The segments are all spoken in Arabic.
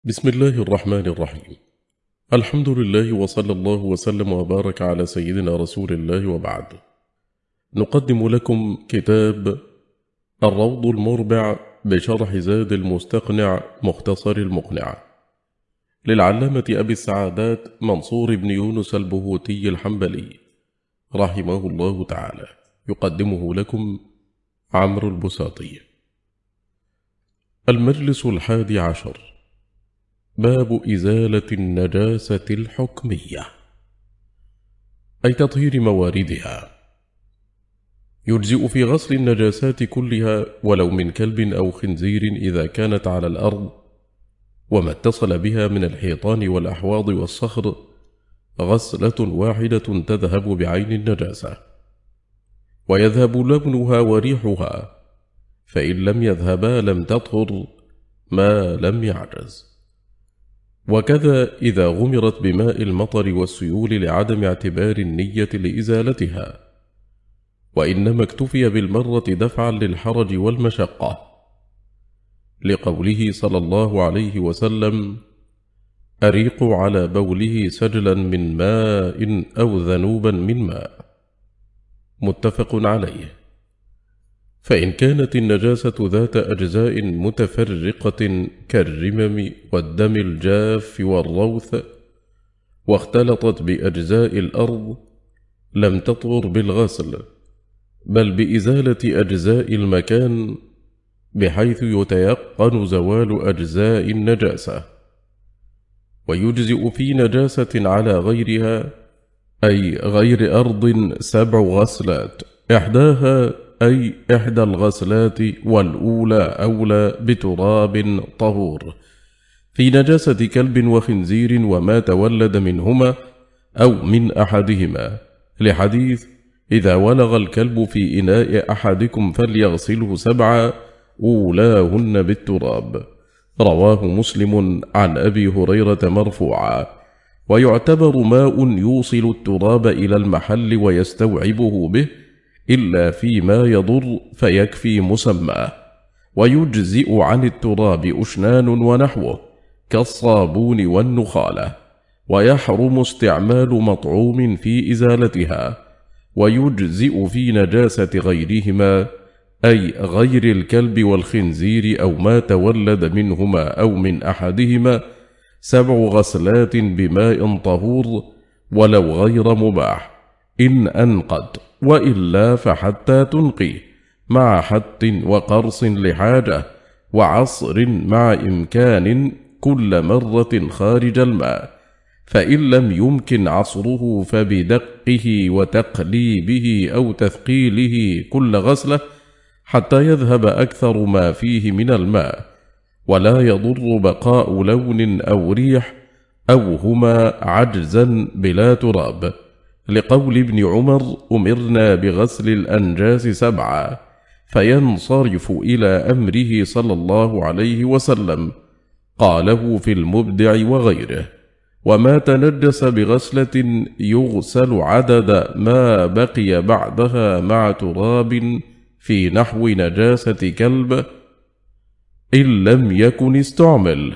بسم الله الرحمن الرحيم. الحمد لله وصلى الله وسلم وبارك على سيدنا رسول الله وبعد. نقدم لكم كتاب الروض المربع بشرح زاد المستقنع مختصر المقنع للعلامة أبي السعادات منصور بن يونس البهوتي الحنبلي رحمه الله تعالى، يقدمه لكم عمرو البساطي. المجلس 11، باب إزالة النجاسة الحكمية، أي تطهير مواردها. يجزئ في غسل النجاسات كلها ولو من كلب أو خنزير إذا كانت على الأرض وما اتصل بها من الحيطان والأحواض والصخر غسلة واحدة تذهب بعين النجاسة، ويذهب لونها وريحها، فإن لم يذهبا لم تطهر ما لم يعجز. وكذا إذا غمرت بماء المطر والسيول لعدم اعتبار النية لإزالتها، وإنما اكتفي بالمرة دفعا للحرج والمشقة، لقوله صلى الله عليه وسلم: أريقوا على بوله سجلا من ماء أو ذنوبا من ماء، متفق عليه. فإن كانت النجاسة ذات أجزاء متفرقة كالرمم والدم الجاف والروث واختلطت بأجزاء الأرض لم تطهر بالغسل، بل بإزالة أجزاء المكان بحيث يتيقن زوال أجزاء النجاسة. ويجزئ في نجاسة على غيرها، أي غير أرض 7 غسلات، إحداها أي إحدى الغسلات والأولى أولى بتراب طهور، في نجاسة كلب وخنزير وما تولد منهما أو من أحدهما، لحديث: إذا ولغ الكلب في إناء أحدكم فليغسله 7 أولاهن بالتراب، رواه مسلم عن أبي هريرة مرفوعا. ويعتبر ماء يوصل التراب إلى المحل ويستوعبه به إلا فيما يضر فيكفي مسماه. ويجزئ عن التراب أشنان ونحوه كالصابون والنخالة، ويحرم استعمال مطعوم في إزالتها. ويجزئ في نجاسة غيرهما، أي غير الكلب والخنزير أو ما تولد منهما أو من أحدهما 7 غسلات بماء طهور ولو غير مباح إن أنقد، وإلا فحتى تنقيه، مع حت وقرص لحاجة، وعصر مع إمكان كل مرة خارج الماء. فإن لم يمكن عصره فبدقه وتقليبه أو تثقيله كل غسلة حتى يذهب أكثر ما فيه من الماء، ولا يضر بقاء لون أو ريح أو هما عجزا بلا تراب، لقول ابن عمر: أمرنا بغسل الأنجاس 7، فينصرف إلى أمره صلى الله عليه وسلم، قاله في المبدع وغيره. وما تنجس بغسلة يغسل عدد ما بقي بعدها مع تراب في نحو نجاسة كلب إن لم يكن استعمل.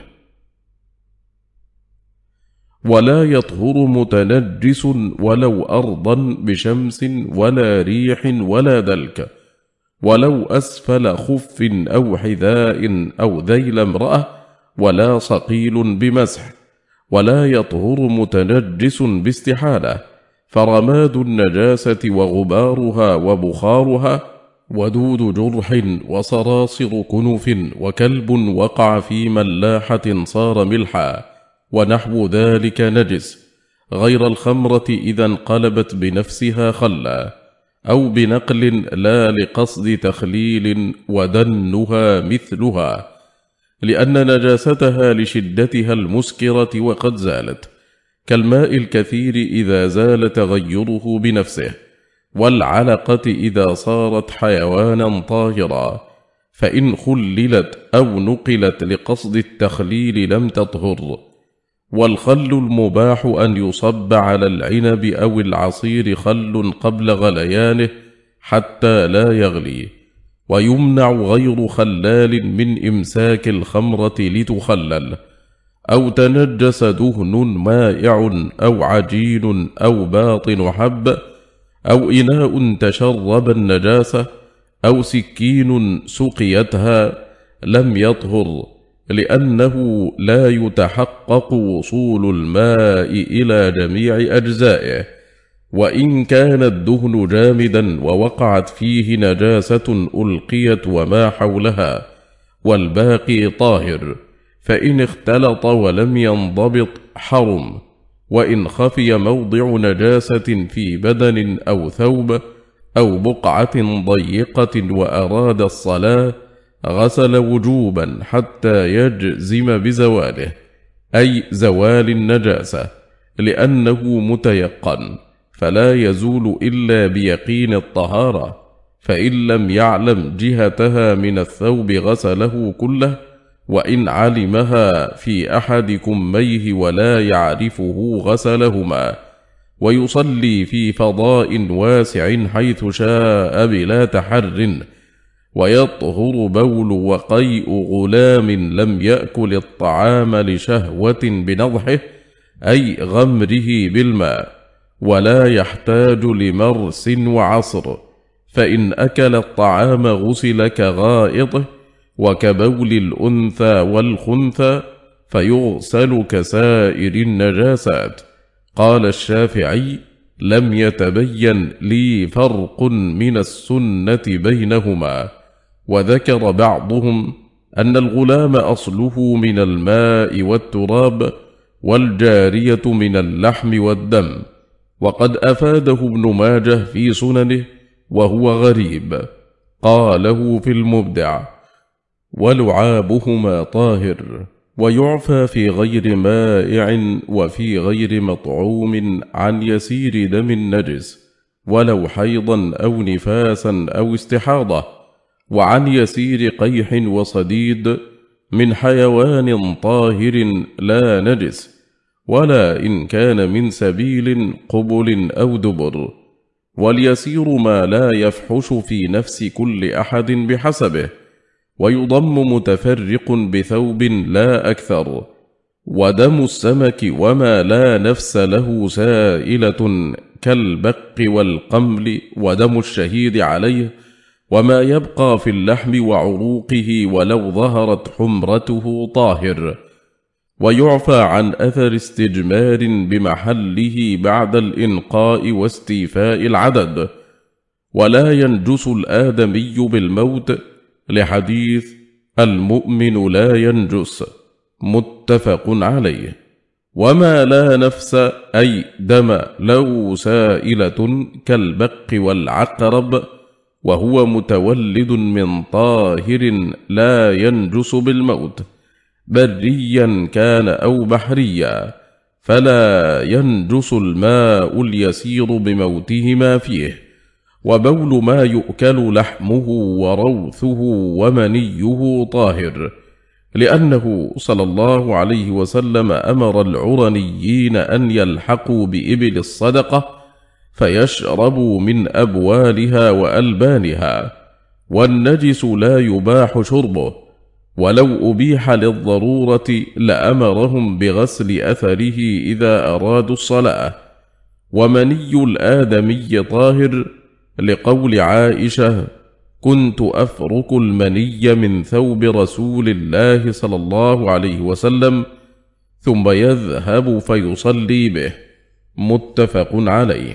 ولا يطهر متنجس ولو أرضا بشمس ولا ريح ولا دلك، ولو أسفل خف أو حذاء أو ذيل امرأة، ولا صقيل بمسح. ولا يطهر متنجس باستحالة، فرماد النجاسة وغبارها وبخارها ودود جرح وصراصر كنف وكلب وقع في ملاحة صار ملحا ونحو ذلك نجس، غير الخمرة إذا انقلبت بنفسها خلا أو بنقل لا لقصد تخليل، ودنها مثلها، لأن نجاستها لشدتها المسكرة وقد زالت، كالماء الكثير إذا زال تغيره بنفسه، والعلقة إذا صارت حيوانا طاهرا، فإن خللت أو نقلت لقصد التخليل لم تطهر. والخل المباح أن يصب على العنب أو العصير خل قبل غليانه حتى لا يغلي، ويمنع غير خلال من إمساك الخمرة لتخلل، أو تنجس دهن مائع أو عجين أو باطن حب أو إناء تشرب النجاسة أو سكين سقيتها لم يطهر، لأنه لا يتحقق وصول الماء إلى جميع أجزائه، وإن كان الدهن جامدا ووقعت فيه نجاسة ألقيت وما حولها والباقي طاهر، فإن اختلط ولم ينضبط حرم. وإن خفي موضع نجاسة في بدن أو ثوب أو بقعة ضيقة وأراد الصلاة غسل وجوبا حتى يجزم بزواله، أي زوال النجاسة، لأنه متيقن فلا يزول إلا بيقين الطهارة، فإن لم يعلم جهتها من الثوب غسله كله، وإن علمها في أحد كميه ولا يعرفه غسلهما، ويصلي في فضاء واسع حيث شاء بلا تحر، ويطهر بول وقيء غلام لم يأكل الطعام لشهوة بنضحه، أي غمره بالماء، ولا يحتاج لمرس وعصر، فإن أكل الطعام غسل كغائطه وكبول الأنثى والخنثى، فيغسل كسائر النجاسات. قال الشافعي: لم يتبين لي فرق من السنة بينهما. وذكر بعضهم أن الغلام أصله من الماء والتراب، والجارية من اللحم والدم، وقد أفاده ابن ماجه في سننه وهو غريب، قاله في المبدع: ولعابهما طاهر، ويعفى في غير مائع وفي غير مطعوم عن يسير دم النجس، ولو حيضا أو نفاسا أو استحاضة، وعن يسير قيح وصديد من حيوان طاهر لا نجس، ولا إن كان من سبيل قبل أو دبر. واليسير ما لا يفحش في نفس كل أحد بحسبه، ويضم متفرق بثوب لا أكثر. ودم السمك وما لا نفس له سائلة كالبق والقمل، ودم الشهيد عليه، وما يبقى في اللحم وعروقه ولو ظهرت حمرته طاهر. ويعفى عن أثر استجمار بمحله بعد الإنقاء واستيفاء العدد. ولا ينجس الآدمي بالموت، لحديث المؤمن لا ينجس، متفق عليه. وما لا نفس أي دم له سائلة كالبق والعقرب، وهو متولد من طاهر لا ينجس بالموت، بريا كان أو بحريا، فلا ينجس الماء اليسير بموتهما فيه. وبول ما يؤكل لحمه وروثه ومنيه طاهر، لأنه صلى الله عليه وسلم أمر العرنيين أن يلحقوا بإبل الصدقة فيشربوا من أبوالها وألبانها، والنجس لا يباح شربه، ولو أبيح للضرورة لأمرهم بغسل أثره إذا أرادوا الصلاة. ومني الآدمي طاهر، لقول عائشة: كنت أفرك المني من ثوب رسول الله صلى الله عليه وسلم ثم يذهب فيصلي به، متفق عليه.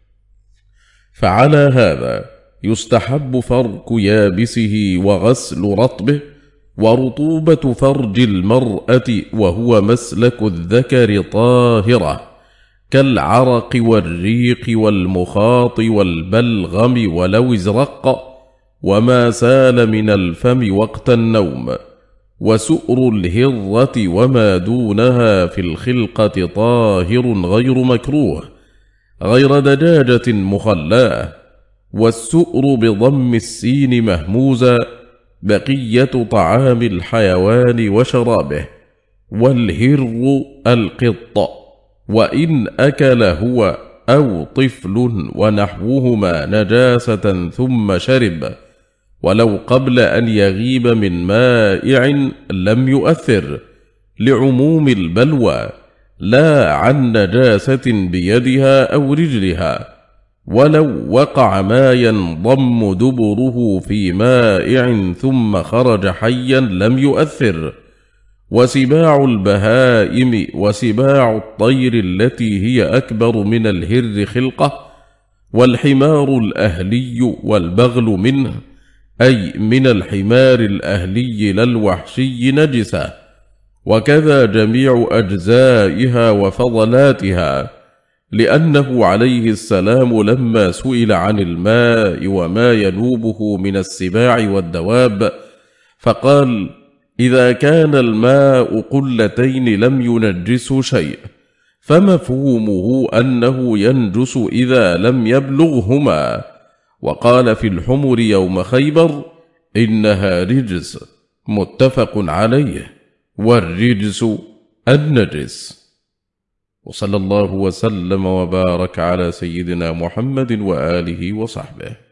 فعلى هذا يستحب فرك يابسه وغسل رطبه، ورطوبة فرج المرأة وهو مسلك الذكر طاهرة، كالعرق والريق والمخاط والبلغم ولو ازرق، وما سال من الفم وقت النوم. وسؤر الهرة وما دونها في الخلقة طاهر غير مكروه، غير دجاجة مخلاة. والسؤر بضم السين مهموزا، بقية طعام الحيوان وشرابه. والهر القط، وإن أكل هو أو طفل ونحوهما نجاسة ثم شرب، ولو قبل أن يغيب من مائع لم يؤثر، لعموم البلوى لا عن نجاسة بيدها أو رجلها، ولو وقع ما ينضم دبره في مائع ثم خرج حيا لم يؤثر. وسباع البهائم وسباع الطير التي هي أكبر من الهر خلقة، والحمار الأهلي والبغل منه، أي من الحمار الأهلي لا الوحشي نجسة، وكذا جميع أجزائها وفضلاتها، لأنه عليه السلام لما سئل عن الماء وما ينوبه من السباع والدواب فقال: إذا كان الماء قلتين لم ينجسه شيء، فمفهومه أنه ينجس إذا لم يبلغهما. وقال في الحمر يوم خيبر: إنها رجس، متفق عليه، والرجس النجس. وصلى الله وسلم وبارك على سيدنا محمد وآله وصحبه.